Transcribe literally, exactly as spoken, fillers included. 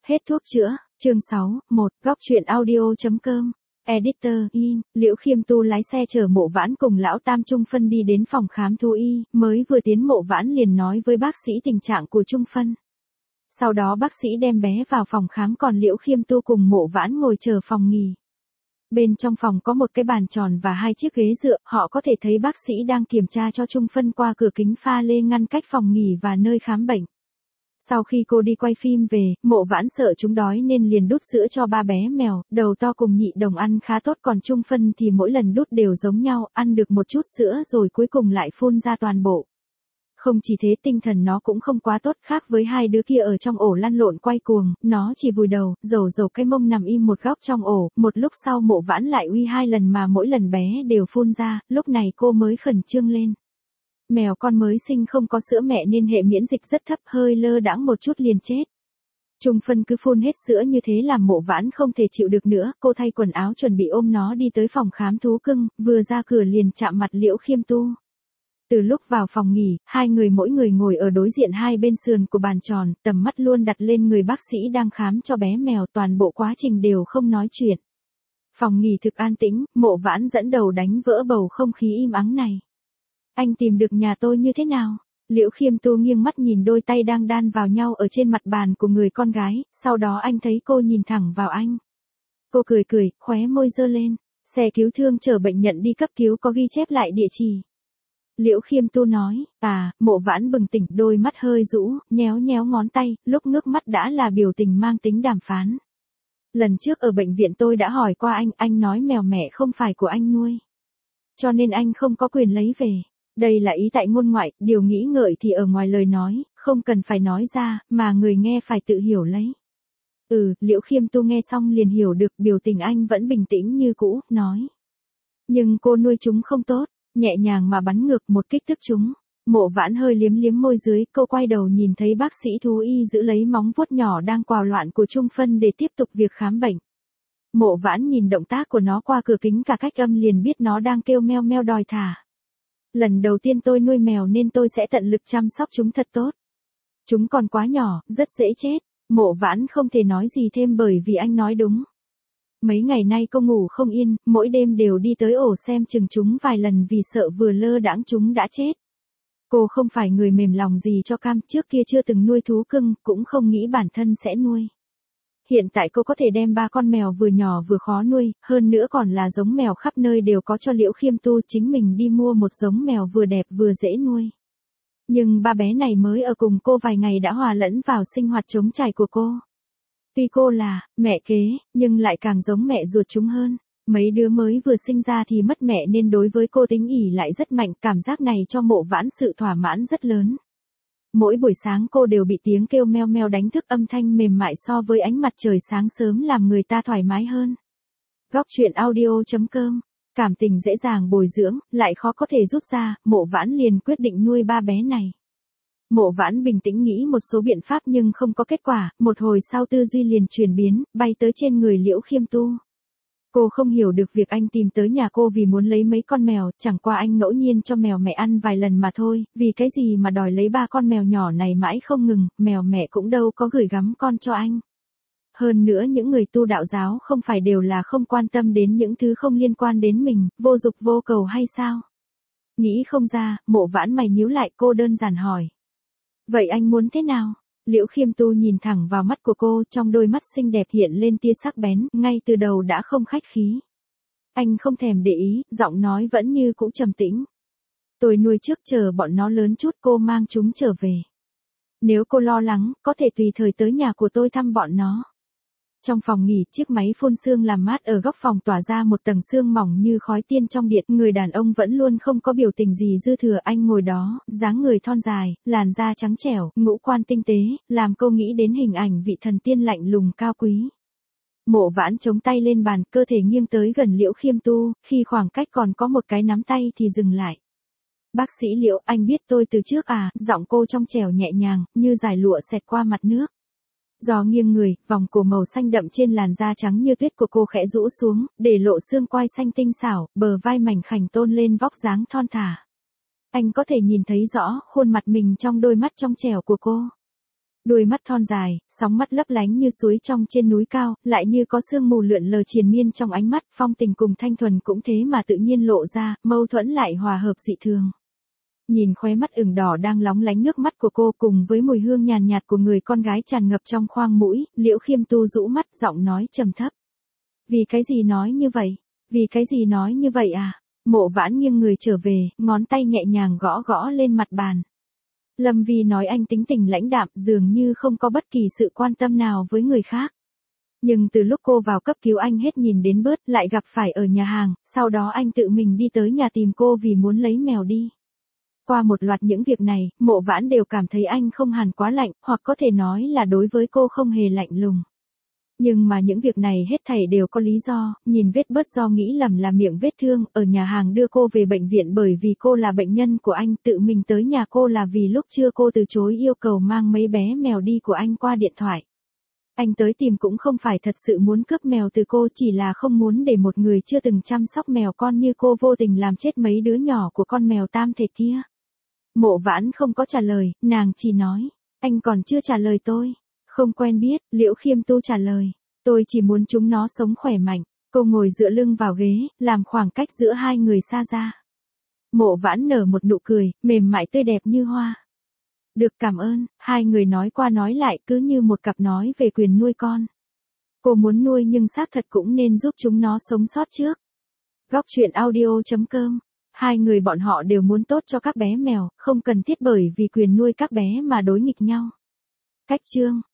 Hết thuốc chữa, chương sáu, một, góc truyện audio.com, editor, in, Liễu Khiêm Tu lái xe chở Mộ Vãn cùng lão Tam Trung Phân đi đến phòng khám thú y, mới vừa tiến Mộ Vãn liền nói với bác sĩ tình trạng của Trung Phân. Sau đó bác sĩ đem bé vào phòng khám còn Liễu Khiêm Tu cùng Mộ Vãn ngồi chờ phòng nghỉ. Bên trong phòng có một cái bàn tròn và hai chiếc ghế dựa, họ có thể thấy bác sĩ đang kiểm tra cho Trung Phân qua cửa kính pha lê ngăn cách phòng nghỉ và nơi khám bệnh. Sau khi cô đi quay phim về, Mộ Vãn sợ chúng đói nên liền đút sữa cho ba bé mèo, đầu to cùng nhị đồng ăn khá tốt còn Trung Phân thì mỗi lần đút đều giống nhau, ăn được một chút sữa rồi cuối cùng lại phun ra toàn bộ. Không chỉ thế tinh thần nó cũng không quá tốt khác với hai đứa kia ở trong ổ lăn lộn quay cuồng, nó chỉ vùi đầu, dầu dầu cái mông nằm im một góc trong ổ, một lúc sau Mộ Vãn lại uy hai lần mà mỗi lần bé đều phun ra, lúc này cô mới khẩn trương lên. Mèo con mới sinh không có sữa mẹ nên hệ miễn dịch rất thấp hơi lơ đãng một chút liền chết. Trung Phân cứ phun hết sữa như thế làm Mộ Vãn không thể chịu được nữa, cô thay quần áo chuẩn bị ôm nó đi tới phòng khám thú cưng, vừa ra cửa liền chạm mặt Liễu Khiêm Tu. Từ lúc vào phòng nghỉ, hai người mỗi người ngồi ở đối diện hai bên sườn của bàn tròn, tầm mắt luôn đặt lên người bác sĩ đang khám cho bé mèo, toàn bộ quá trình đều không nói chuyện. Phòng nghỉ thực an tĩnh, Mộ Vãn dẫn đầu đánh vỡ bầu không khí im ắng này. Anh tìm được nhà tôi như thế nào? Liễu Khiêm Tu nghiêng mắt nhìn đôi tay đang đan vào nhau ở trên mặt bàn của người con gái, sau đó anh thấy cô nhìn thẳng vào anh. Cô cười cười, khóe môi giơ lên, xe cứu thương chở bệnh nhân đi cấp cứu có ghi chép lại địa chỉ. Liễu Khiêm Tu nói, à, Mộ Vãn bừng tỉnh đôi mắt hơi rũ, nhéo nhéo ngón tay, lúc ngước mắt đã là biểu tình mang tính đàm phán. Lần trước ở bệnh viện tôi đã hỏi qua anh, anh nói mèo mẹ không phải của anh nuôi. Cho nên anh không có quyền lấy về. Đây là ý tại ngôn ngoại, điều nghĩ ngợi thì ở ngoài lời nói, không cần phải nói ra, mà người nghe phải tự hiểu lấy. Ừ, Liễu Khiêm Tu nghe xong liền hiểu được biểu tình anh vẫn bình tĩnh như cũ, nói. Nhưng cô nuôi chúng không tốt, nhẹ nhàng mà bắn ngược một kích thức chúng. Mộ Vãn hơi liếm liếm môi dưới, cô quay đầu nhìn thấy bác sĩ thú y giữ lấy móng vuốt nhỏ đang quào loạn của Trung Phân để tiếp tục việc khám bệnh. Mộ Vãn nhìn động tác của nó qua cửa kính cả cách âm liền biết nó đang kêu meo meo đòi thả. Lần đầu tiên tôi nuôi mèo nên tôi sẽ tận lực chăm sóc chúng thật tốt. Chúng còn quá nhỏ, rất dễ chết. Mộ Vãn không thể nói gì thêm bởi vì anh nói đúng. Mấy ngày nay cô ngủ không yên, mỗi đêm đều đi tới ổ xem chừng chúng vài lần vì sợ vừa lơ đãng chúng đã chết. Cô không phải người mềm lòng gì cho cam, trước kia chưa từng nuôi thú cưng, cũng không nghĩ bản thân sẽ nuôi. Hiện tại cô có thể đem ba con mèo vừa nhỏ vừa khó nuôi, hơn nữa còn là giống mèo khắp nơi đều có cho Liễu Khiêm Tu chính mình đi mua một giống mèo vừa đẹp vừa dễ nuôi. Nhưng ba bé này mới ở cùng cô vài ngày đã hòa lẫn vào sinh hoạt trống trải của cô. Tuy cô là mẹ kế, nhưng lại càng giống mẹ ruột chúng hơn. Mấy đứa mới vừa sinh ra thì mất mẹ nên đối với cô tính ỷ lại rất mạnh, cảm giác này cho Mộ Vãn sự thỏa mãn rất lớn. Mỗi buổi sáng cô đều bị tiếng kêu meo meo đánh thức âm thanh mềm mại so với ánh mặt trời sáng sớm làm người ta thoải mái hơn. Góc truyện audio.com, cảm tình dễ dàng bồi dưỡng, lại khó có thể rút ra, Mộ Vãn liền quyết định nuôi ba bé này. Mộ Vãn bình tĩnh nghĩ một số biện pháp nhưng không có kết quả, một hồi sau tư duy liền chuyển biến, bay tới trên người Liễu Khiêm Tu. Cô không hiểu được việc anh tìm tới nhà cô vì muốn lấy mấy con mèo, chẳng qua anh ngẫu nhiên cho mèo mẹ ăn vài lần mà thôi, vì cái gì mà đòi lấy ba con mèo nhỏ này mãi không ngừng, mèo mẹ cũng đâu có gửi gắm con cho anh. Hơn nữa những người tu đạo giáo không phải đều là không quan tâm đến những thứ không liên quan đến mình, vô dục vô cầu hay sao? Nghĩ không ra, Mộ Vãn mày nhíu lại, cô đơn giản hỏi. Vậy anh muốn thế nào? Liễu Khiêm Tu nhìn thẳng vào mắt của cô, trong đôi mắt xinh đẹp hiện lên tia sắc bén, ngay từ đầu đã không khách khí. Anh không thèm để ý, giọng nói vẫn như cũ trầm tĩnh. Tôi nuôi trước chờ bọn nó lớn chút cô mang chúng trở về. Nếu cô lo lắng, có thể tùy thời tới nhà của tôi thăm bọn nó. Trong phòng nghỉ, chiếc máy phun sương làm mát ở góc phòng tỏa ra một tầng sương mỏng như khói tiên trong điện, người đàn ông vẫn luôn không có biểu tình gì dư thừa, anh ngồi đó, dáng người thon dài, làn da trắng trẻo, ngũ quan tinh tế, làm cô nghĩ đến hình ảnh vị thần tiên lạnh lùng cao quý. Mộ Vãn chống tay lên bàn, cơ thể nghiêng tới gần Liễu Khiêm Tu, khi khoảng cách còn có một cái nắm tay thì dừng lại. Bác sĩ Liễu, anh biết tôi từ trước à, giọng cô trong trẻo nhẹ nhàng, như dải lụa xẹt qua mặt nước. Do nghiêng người, vòng cổ màu xanh đậm trên làn da trắng như tuyết của cô khẽ rũ xuống, để lộ xương quai xanh tinh xảo, bờ vai mảnh khảnh tôn lên vóc dáng thon thả. Anh có thể nhìn thấy rõ khuôn mặt mình trong đôi mắt trong trẻo của cô. Đôi mắt thon dài, sóng mắt lấp lánh như suối trong trên núi cao, lại như có sương mù lượn lờ triền miên trong ánh mắt, phong tình cùng thanh thuần cũng thế mà tự nhiên lộ ra, mâu thuẫn lại hòa hợp dị thường. Nhìn khóe mắt ửng đỏ đang lóng lánh nước mắt của cô cùng với mùi hương nhàn nhạt của người con gái tràn ngập trong khoang mũi, Liễu Khiêm Tu rũ mắt giọng nói trầm thấp. Vì cái gì nói như vậy? Vì cái gì nói như vậy à? Mộ Vãn nghiêng người trở về, ngón tay nhẹ nhàng gõ gõ lên mặt bàn. Lâm Vi nói anh tính tình lãnh đạm dường như không có bất kỳ sự quan tâm nào với người khác. Nhưng từ lúc cô vào cấp cứu anh hết nhìn đến bớt lại gặp phải ở nhà hàng, sau đó anh tự mình đi tới nhà tìm cô vì muốn lấy mèo đi. Qua một loạt những việc này, Mộ Vãn đều cảm thấy anh không hẳn quá lạnh, hoặc có thể nói là đối với cô không hề lạnh lùng. Nhưng mà những việc này hết thảy đều có lý do, nhìn vết bớt do nghĩ lầm là miệng vết thương, ở nhà hàng đưa cô về bệnh viện bởi vì cô là bệnh nhân của anh, tự mình tới nhà cô là vì lúc trưa cô từ chối yêu cầu mang mấy bé mèo đi của anh qua điện thoại. Anh tới tìm cũng không phải thật sự muốn cướp mèo từ cô, chỉ là không muốn để một người chưa từng chăm sóc mèo con như cô vô tình làm chết mấy đứa nhỏ của con mèo tam thể kia. Mộ Vãn không có trả lời, nàng chỉ nói, anh còn chưa trả lời tôi. Không quen biết, Liễu Khiêm Tu trả lời, tôi chỉ muốn chúng nó sống khỏe mạnh. Cô ngồi dựa lưng vào ghế, làm khoảng cách giữa hai người xa ra. Mộ Vãn nở một nụ cười, mềm mại tươi đẹp như hoa. Được, cảm ơn, hai người nói qua nói lại cứ như một cặp nói về quyền nuôi con. Cô muốn nuôi nhưng xác thật cũng nên giúp chúng nó sống sót trước. Góc truyện audio chấm com. Hai người bọn họ đều muốn tốt cho các bé mèo, không cần thiết bởi vì quyền nuôi các bé mà đối nghịch nhau. Cách chương